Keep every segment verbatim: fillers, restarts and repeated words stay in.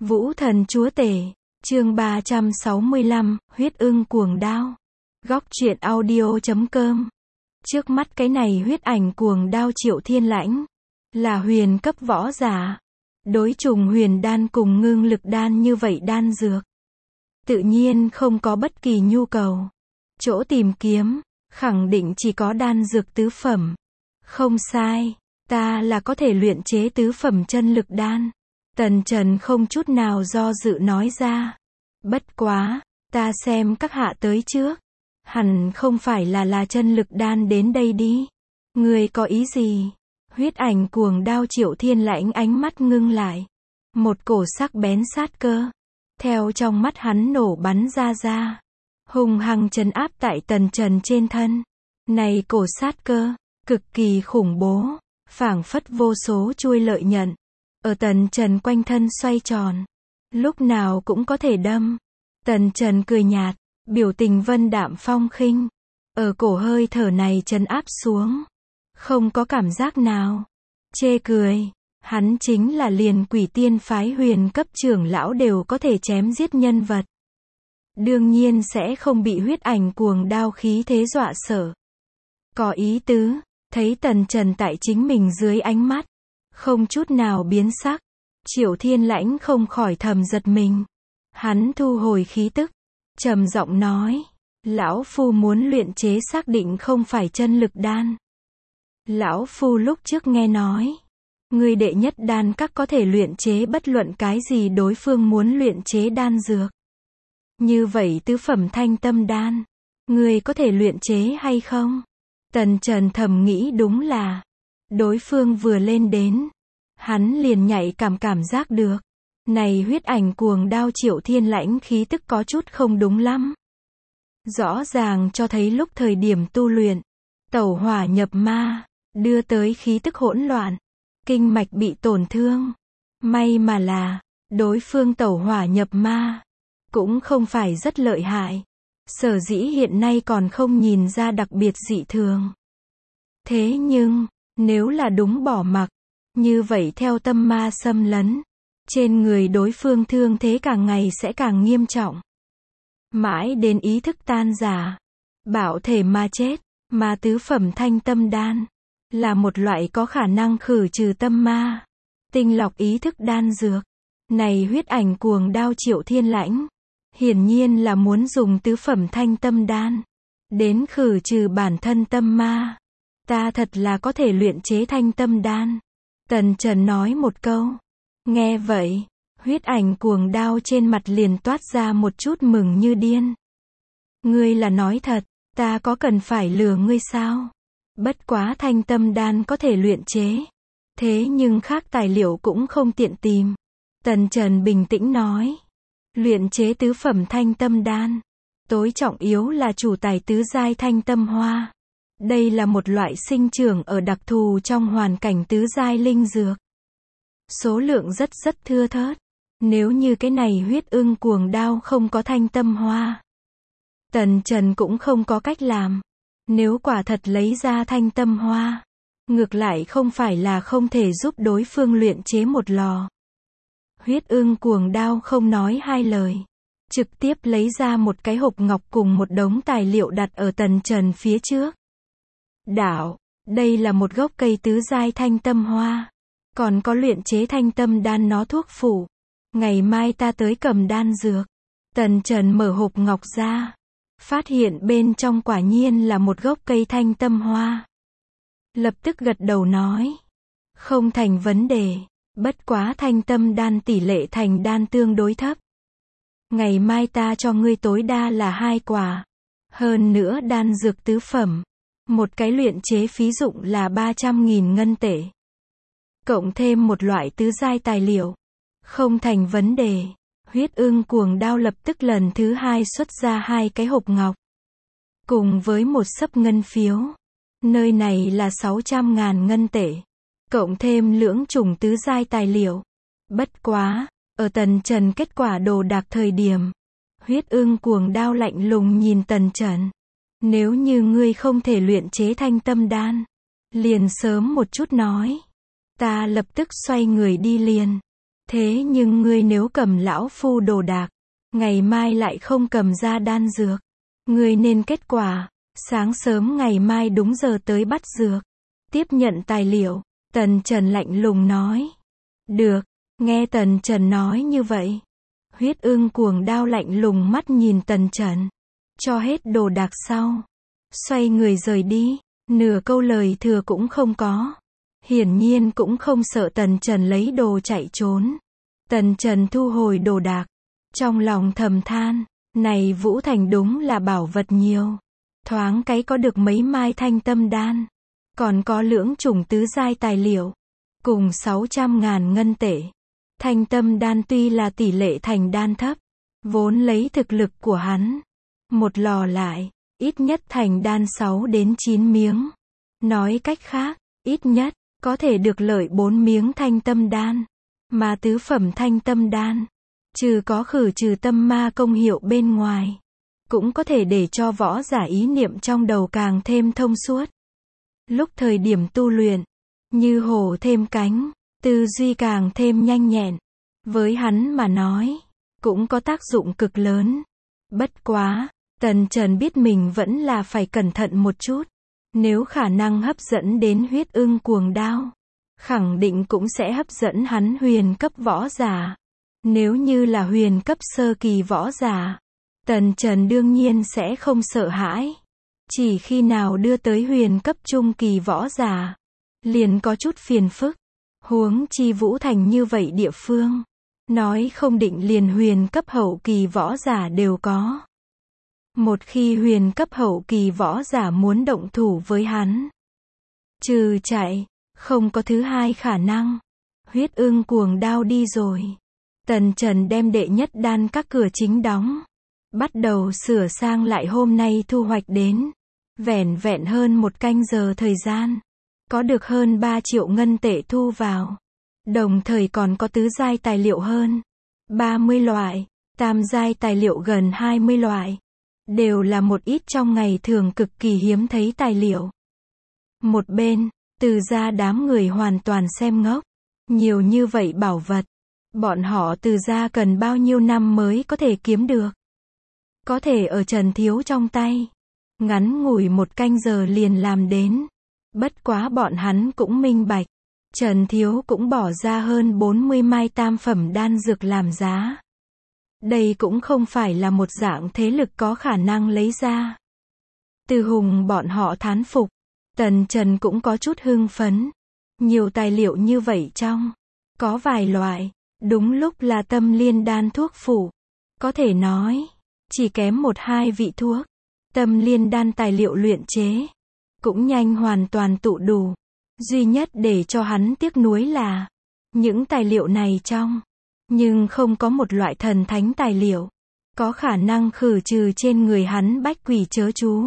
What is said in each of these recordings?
Vũ thần chúa tể, chương ba trăm sáu mươi lăm, huyết ưng cuồng đao. Góc truyện audio chấm com. Trước mắt cái này huyết ảnh cuồng đao Triệu Thiên Lãnh, là huyền cấp võ giả. Đối trùng huyền đan cùng ngưng lực đan như vậy đan dược, tự nhiên không có bất kỳ nhu cầu. Chỗ tìm kiếm, khẳng định chỉ có đan dược tứ phẩm. Không sai, ta là có thể luyện chế tứ phẩm chân lực đan. Tần Trần không chút nào do dự nói ra. Bất quá, ta xem các hạ tới trước. Hẳn không phải là là chân lực đan đến đây đi. Người có ý gì? Huyết ảnh cuồng đao Triệu Thiên Lãnh ánh mắt ngưng lại. Một cổ sắc bén sát cơ, theo trong mắt hắn nổ bắn ra ra. Hùng hăng trấn áp tại Tần Trần trên thân. Này cổ sát cơ, cực kỳ khủng bố, phảng phất vô số chuôi lợi nhận. Ở Tần Trần quanh thân xoay tròn. Lúc nào cũng có thể đâm. Tần Trần cười nhạt, biểu tình vân đạm phong khinh. Ở cổ hơi thở này trấn áp xuống. Không có cảm giác nào. Chê cười. Hắn chính là liền quỷ tiên phái huyền cấp trưởng lão đều có thể chém giết nhân vật. Đương nhiên sẽ không bị huyết ảnh cuồng đao khí thế dọa sợ. Có ý tứ, thấy Tần Trần tại chính mình dưới ánh mắt, không chút nào biến sắc. Triệu Thiên Lãnh không khỏi thầm giật mình. Hắn thu hồi khí tức, trầm giọng nói, lão phu muốn luyện chế xác định không phải chân lực đan. Lão phu lúc trước nghe nói, người đệ nhất đan các có thể luyện chế bất luận cái gì đối phương muốn luyện chế đan dược. Như vậy tứ phẩm thanh tâm đan, người có thể luyện chế hay không? Tần Trần thầm nghĩ đúng là, đối phương vừa lên đến, hắn liền nhạy cảm cảm giác được. Này huyết ảnh cuồng đao Triệu Thiên Lãnh khí tức có chút không đúng lắm. Rõ ràng cho thấy lúc thời điểm tu luyện, tẩu hỏa nhập ma, đưa tới khí tức hỗn loạn, kinh mạch bị tổn thương. May mà là, đối phương tẩu hỏa nhập ma, cũng không phải rất lợi hại. Sở dĩ hiện nay còn không nhìn ra đặc biệt dị thường. Thế nhưng, nếu là đúng bỏ mặc, như vậy theo tâm ma xâm lấn, trên người đối phương thương thế càng ngày sẽ càng nghiêm trọng. Mãi đến ý thức tan rã, bạo thể mà chết, mà tứ phẩm thanh tâm đan, là một loại có khả năng khử trừ tâm ma, tinh lọc ý thức đan dược. Này huyết ảnh cuồng đao Triệu Thiên Lãnh, hiển nhiên là muốn dùng tứ phẩm thanh tâm đan, đến khử trừ bản thân tâm ma. Ta thật là có thể luyện chế thanh tâm đan. Tần Trần nói một câu. Nghe vậy, huyết ảnh cuồng đao trên mặt liền toát ra một chút mừng như điên. Ngươi là nói thật, ta có cần phải lừa ngươi sao? Bất quá thanh tâm đan có thể luyện chế. Thế nhưng khác tài liệu cũng không tiện tìm. Tần Trần bình tĩnh nói. Luyện chế tứ phẩm thanh tâm đan, tối trọng yếu là chủ tài tứ giai thanh tâm hoa. Đây là một loại sinh trưởng ở đặc thù trong hoàn cảnh tứ giai linh dược. Số lượng rất rất thưa thớt. Nếu như cái này huyết ưng cuồng đao không có thanh tâm hoa, Tần Trần cũng không có cách làm. Nếu quả thật lấy ra thanh tâm hoa, ngược lại không phải là không thể giúp đối phương luyện chế một lò. Huyết ưng cuồng đao không nói hai lời, trực tiếp lấy ra một cái hộp ngọc cùng một đống tài liệu đặt ở Tần Trần phía trước. Đạo, đây là một gốc cây tứ giai thanh tâm hoa, còn có luyện chế thanh tâm đan nó thuốc phủ. Ngày mai ta tới cầm đan dược. Tần Trần mở hộp ngọc ra, phát hiện bên trong quả nhiên là một gốc cây thanh tâm hoa. Lập tức gật đầu nói, không thành vấn đề. Bất quá thanh tâm đan tỷ lệ thành đan tương đối thấp. Ngày mai ta cho ngươi tối đa là hai quả. Hơn nữa đan dược tứ phẩm, một cái luyện chế phí dụng là ba trăm nghìn ngân tệ. Cộng thêm một loại tứ giai tài liệu. Không thành vấn đề. Huyết ưng cuồng đao lập tức lần thứ hai xuất ra hai cái hộp ngọc. Cùng với một xấp ngân phiếu. Nơi này là sáu trăm ngàn ngân tệ. Cộng thêm lưỡng chủng tứ giai tài liệu. Bất quá, ở Tần Trần kết quả đồ đạc thời điểm, huyết ưng cuồng đao lạnh lùng nhìn Tần Trần. Nếu như ngươi không thể luyện chế thanh tâm đan, liền sớm một chút nói. Ta lập tức xoay người đi liền. Thế nhưng ngươi nếu cầm lão phu đồ đạc, ngày mai lại không cầm ra đan dược, ngươi nên kết quả, sáng sớm ngày mai đúng giờ tới bắt dược. Tiếp nhận tài liệu, Tần Trần lạnh lùng nói. Được, nghe Tần Trần nói như vậy. Huyết ưng cuồng đao lạnh lùng mắt nhìn Tần Trần. Cho hết đồ đạc sau. Xoay người rời đi, nửa câu lời thừa cũng không có. Hiển nhiên cũng không sợ Tần Trần lấy đồ chạy trốn. Tần Trần thu hồi đồ đạc. Trong lòng thầm than, này Vũ Thành đúng là bảo vật nhiều. Thoáng cái có được mấy mai thanh tâm đan. Còn có lưỡng chủng tứ giai tài liệu. Cùng sáu trăm ngàn ngân tệ. Thanh tâm đan tuy là tỷ lệ thành đan thấp. Vốn lấy thực lực của hắn. Một lò lại, ít nhất thành đan sáu đến chín miếng. Nói cách khác, ít nhất, có thể được lợi bốn miếng thanh tâm đan. Mà tứ phẩm thanh tâm đan, trừ có khử trừ tâm ma công hiệu bên ngoài, cũng có thể để cho võ giả ý niệm trong đầu càng thêm thông suốt. Lúc thời điểm tu luyện, như hổ thêm cánh, tư duy càng thêm nhanh nhẹn. Với hắn mà nói, cũng có tác dụng cực lớn. Bất quá, Tần Trần biết mình vẫn là phải cẩn thận một chút. Nếu khả năng hấp dẫn đến huyết ưng cuồng đao, khẳng định cũng sẽ hấp dẫn hắn huyền cấp võ giả. Nếu như là huyền cấp sơ kỳ võ giả, Tần Trần đương nhiên sẽ không sợ hãi. Chỉ khi nào đưa tới huyền cấp trung kỳ võ giả, liền có chút phiền phức. Huống chi Vũ Thành như vậy địa phương, nói không định liền huyền cấp hậu kỳ võ giả đều có. Một khi huyền cấp hậu kỳ võ giả muốn động thủ với hắn, trừ chạy, không có thứ hai khả năng. Huyết ưng cuồng đao đi rồi. Tần Trần đem đệ nhất đan các cửa chính đóng. Bắt đầu sửa sang lại hôm nay thu hoạch đến. Vẻn vẹn hơn một canh giờ thời gian. Có được hơn ba triệu ngân tệ thu vào. Đồng thời còn có tứ giai tài liệu hơn ba mươi loại. Tam giai tài liệu gần hai mươi loại. Đều là một ít trong ngày thường cực kỳ hiếm thấy tài liệu. Một bên, Từ gia đám người hoàn toàn xem ngốc. Nhiều như vậy bảo vật. Bọn họ Từ gia cần bao nhiêu năm mới có thể kiếm được. Có thể ở Trần Thiếu trong tay. Ngắn ngủi một canh giờ liền làm đến. Bất quá bọn hắn cũng minh bạch. Trần Thiếu cũng bỏ ra hơn bốn mươi mai tam phẩm đan dược làm giá. Đây cũng không phải là một dạng thế lực có khả năng lấy ra. Từ Hùng bọn họ thán phục. Tần Trần cũng có chút hưng phấn. Nhiều tài liệu như vậy trong. Có vài loại. Đúng lúc là tâm liên đan thuốc phủ. Có thể nói. Chỉ kém một hai vị thuốc. Tâm liên đan tài liệu luyện chế. Cũng nhanh hoàn toàn tụ đủ. Duy nhất để cho hắn tiếc nuối là. Những tài liệu này trong. Nhưng không có một loại thần thánh tài liệu. Có khả năng khử trừ trên người hắn bách quỷ chớ chú.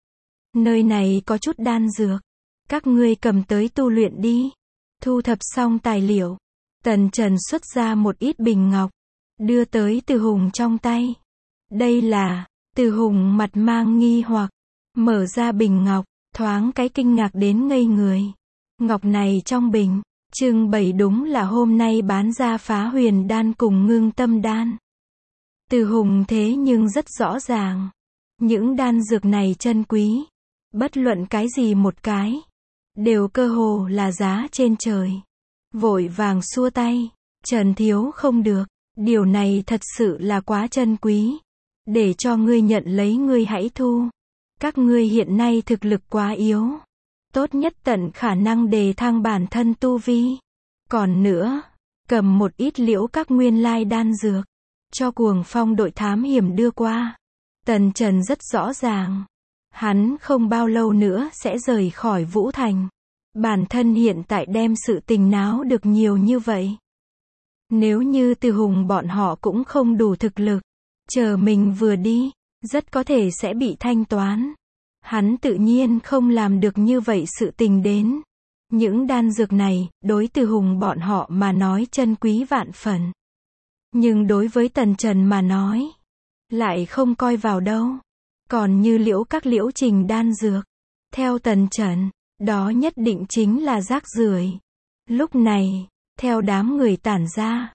Nơi này có chút đan dược. Các ngươi cầm tới tu luyện đi. Thu thập xong tài liệu. Tần Trần xuất ra một ít bình ngọc. Đưa tới Từ Hùng trong tay. Đây là, Từ Hùng mặt mang nghi hoặc. Mở ra bình ngọc, thoáng cái kinh ngạc đến ngây người. Ngọc này trong bình, trưng bày đúng là hôm nay bán ra phá huyền đan cùng ngưng tâm đan. Từ Hùng thế nhưng rất rõ ràng. Những đan dược này chân quý. Bất luận cái gì một cái. Đều cơ hồ là giá trên trời. Vội vàng xua tay. Trần Thiếu không được. Điều này thật sự là quá chân quý. Để cho ngươi nhận lấy ngươi hãy thu. Các ngươi hiện nay thực lực quá yếu. Tốt nhất tận khả năng đề thăng bản thân tu vi. Còn nữa, cầm một ít liễu các nguyên lai đan dược. Cho Cuồng Phong đội thám hiểm đưa qua. Tần Trần rất rõ ràng. Hắn không bao lâu nữa sẽ rời khỏi Vũ Thành. Bản thân hiện tại đem sự tình náo được nhiều như vậy. Nếu như Từ Hùng bọn họ cũng không đủ thực lực. Chờ mình vừa đi, rất có thể sẽ bị thanh toán. Hắn tự nhiên không làm được như vậy sự tình đến. Những đan dược này, đối Từ Hùng bọn họ mà nói chân quý vạn phần. Nhưng đối với Tần Trần mà nói, lại không coi vào đâu. Còn như liễu các liễu trình đan dược. Theo Tần Trần, đó nhất định chính là rác rưởi. Lúc này, theo đám người tản ra,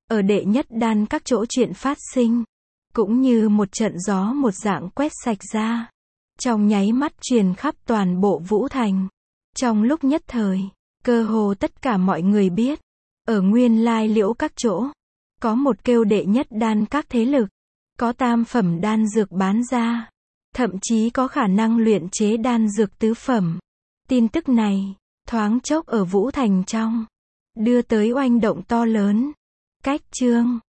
Ở đệ nhất đan các chỗ chuyện phát sinh, cũng như một trận gió một dạng quét sạch ra. Trong nháy mắt truyền khắp toàn bộ Vũ Thành. Trong lúc nhất thời, cơ hồ tất cả mọi người biết, ở nguyên lai liễu các chỗ, có một kêu đệ nhất đan các thế lực, có tam phẩm đan dược bán ra, thậm chí có khả năng luyện chế đan dược tứ phẩm. Tin tức này, thoáng chốc ở Vũ Thành trong, đưa tới oanh động to lớn. Cách chương